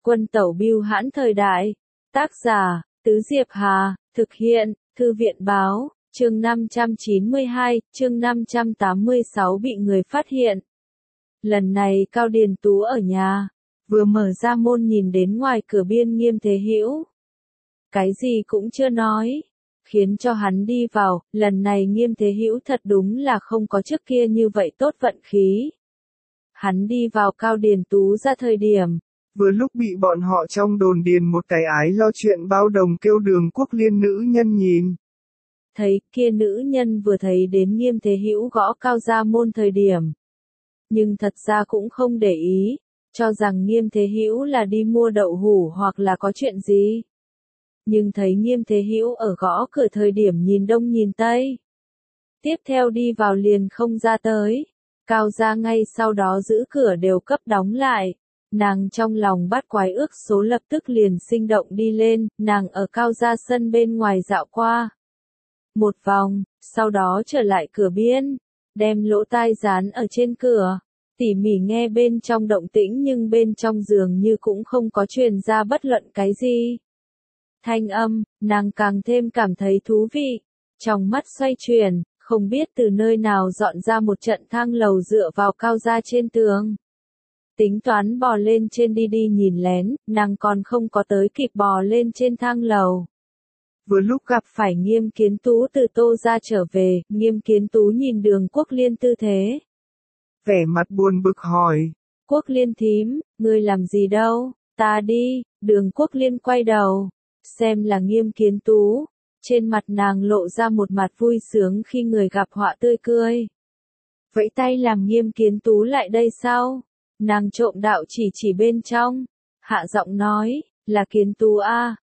Quân tẩu bưu hãn thời đại. Tác giả, Tứ Diệp Hà, thực hiện, Thư viện báo, chương 592, chương 586 bị người phát hiện. Lần này Cao Điền Tú ở nhà, vừa mở ra môn nhìn đến ngoài cửa Biên Nghiêm Thế Hữu. Cái gì cũng chưa nói, khiến cho hắn đi vào, lần này Nghiêm Thế Hữu thật đúng là không có trước kia như vậy tốt vận khí. Hắn đi vào Cao Điền Tú ra thời điểm, vừa lúc bị bọn họ trong đồn điền một cái ái lo chuyện bao đồng kêu Đường Quốc Liên nữ nhân nhìn. Thấy kia nữ nhân vừa thấy đến Nghiêm Thế Hữu gõ cao ra môn thời điểm. Nhưng thật ra cũng không để ý, cho rằng Nghiêm Thế Hữu là đi mua đậu hủ hoặc là có chuyện gì. Nhưng thấy Nghiêm Thế Hữu ở gõ cửa thời điểm nhìn đông nhìn tây. Tiếp theo đi vào liền không ra tới. Cao gia ngay sau đó giữ cửa đều cấp đóng lại. Nàng trong lòng bắt quái ước số lập tức liền sinh động đi lên, nàng ở Cao gia sân bên ngoài dạo qua. Một vòng, sau đó trở lại cửa biên, đem lỗ tai dán ở trên cửa, tỉ mỉ nghe bên trong động tĩnh nhưng bên trong giường như cũng không có truyền ra bất luận cái gì. Thanh âm, nàng càng thêm cảm thấy thú vị, trong mắt xoay chuyển, không biết từ nơi nào dọn ra một trận thang lầu dựa vào Cao gia trên tường. Tính toán bò lên trên đi nhìn lén, nàng còn không có tới kịp bò lên trên thang lầu. Vừa lúc gặp phải Nghiêm Kiến Tú từ Tô ra trở về, Nghiêm Kiến Tú nhìn Đường Quốc Liên tư thế. Vẻ mặt buồn bực hỏi. Quốc Liên thím, ngươi làm gì đâu, ta đi, Đường Quốc Liên quay đầu, xem là Nghiêm Kiến Tú, trên mặt nàng lộ ra một mặt vui sướng khi người gặp họa tươi cười. Vẫy tay làm Nghiêm Kiến Tú lại đây sau, nàng trộm đạo chỉ bên trong, hạ giọng nói, là Kiến Tú a,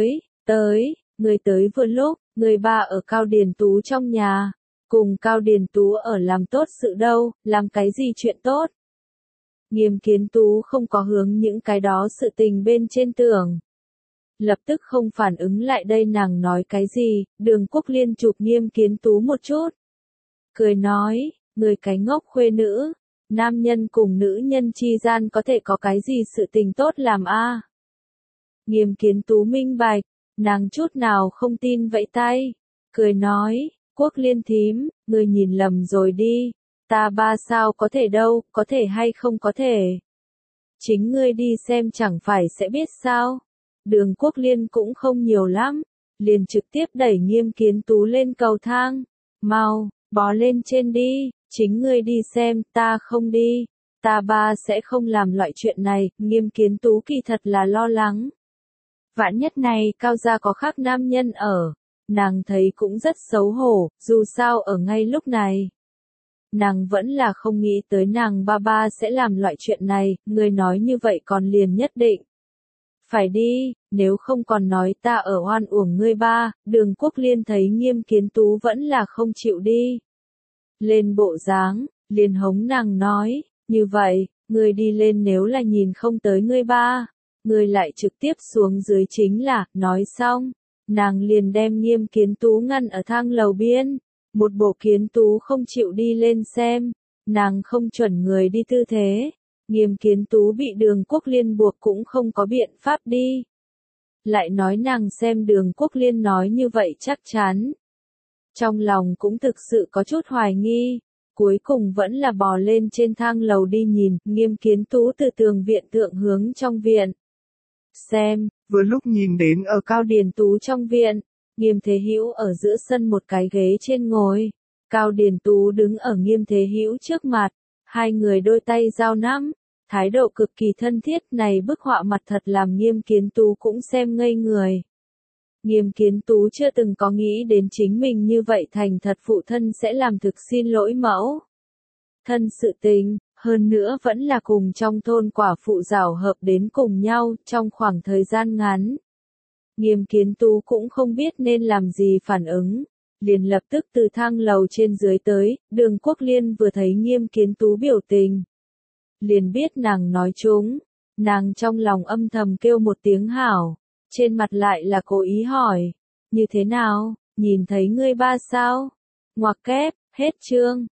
tới. Người tới vừa lúc, người ba ở Cao Điền Tú trong nhà, cùng Cao Điền Tú ở làm tốt sự đâu, làm cái gì chuyện tốt. Nghiêm Kiến Tú không có hướng những cái đó sự tình bên trên tường. Lập tức không phản ứng lại đây nàng nói cái gì, Đường Quốc Liên chụp Nghiêm Kiến Tú một chút. Cười nói, người cái ngốc khuê nữ, nam nhân cùng nữ nhân chi gian có thể có cái gì sự tình tốt làm a? Nghiêm Kiến Tú minh bạch. Nàng chút nào không tin vẫy tay, cười nói, Quốc Liên thím, người nhìn lầm rồi đi, ta ba sao có thể đâu, có thể hay không có thể. Chính ngươi đi xem chẳng phải sẽ biết sao. Đường Quốc Liên cũng không nhiều lắm, liền trực tiếp đẩy Nghiêm Kiến Tú lên cầu thang, mau, bò lên trên đi, chính ngươi đi xem, ta không đi, ta ba sẽ không làm loại chuyện này, Nghiêm Kiến Tú kỳ thật là lo lắng. Vạn nhất này Cao gia có khác nam nhân ở, nàng thấy cũng rất xấu hổ, dù sao ở ngay lúc này. Nàng vẫn là không nghĩ tới nàng ba sẽ làm loại chuyện này, người nói như vậy còn liền nhất định. Phải đi, nếu không còn nói ta ở oan uổng ngươi ba, Đường Quốc Liên thấy Nghiêm Kiến Tú vẫn là không chịu đi. Lên bộ dáng, liền hống nàng nói, như vậy, ngươi đi lên nếu là nhìn không tới ngươi ba. Người lại trực tiếp xuống dưới chính là, nói xong, nàng liền đem Nghiêm Kiến Tú ngăn ở thang lầu biên, một bộ Kiến Tú không chịu đi lên xem, nàng không chuẩn người đi tư thế, Nghiêm Kiến Tú bị Đường Quốc Liên buộc cũng không có biện pháp đi. Lại nói nàng xem Đường Quốc Liên nói như vậy chắc chắn. Trong lòng cũng thực sự có chút hoài nghi, cuối cùng vẫn là bò lên trên thang lầu đi nhìn, Nghiêm Kiến Tú từ tường viện thượng hướng trong viện. Xem, vừa lúc nhìn đến ở Cao Điền Tú trong viện, Nghiêm Thế Hữu ở giữa sân một cái ghế trên ngồi, Cao Điền Tú đứng ở Nghiêm Thế Hữu trước mặt, hai người đôi tay giao nắm, thái độ cực kỳ thân thiết, này bức họa mặt thật làm Nghiêm Kiến Tú cũng xem ngây người. Nghiêm Kiến Tú chưa từng có nghĩ đến chính mình như vậy thành thật phụ thân sẽ làm thực xin lỗi mẫu thân sự tình. Hơn nữa vẫn là cùng trong thôn quả phụ rảo hợp đến cùng nhau, trong khoảng thời gian ngắn. Nghiêm Kiến Tú cũng không biết nên làm gì phản ứng, liền lập tức từ thang lầu trên dưới tới, Đường Quốc Liên vừa thấy Nghiêm Kiến Tú biểu tình. Liền biết nàng nói trúng, nàng trong lòng âm thầm kêu một tiếng hảo, trên mặt lại là cố ý hỏi, như thế nào, nhìn thấy ngươi ba sao? Ngoặc kép, hết chương.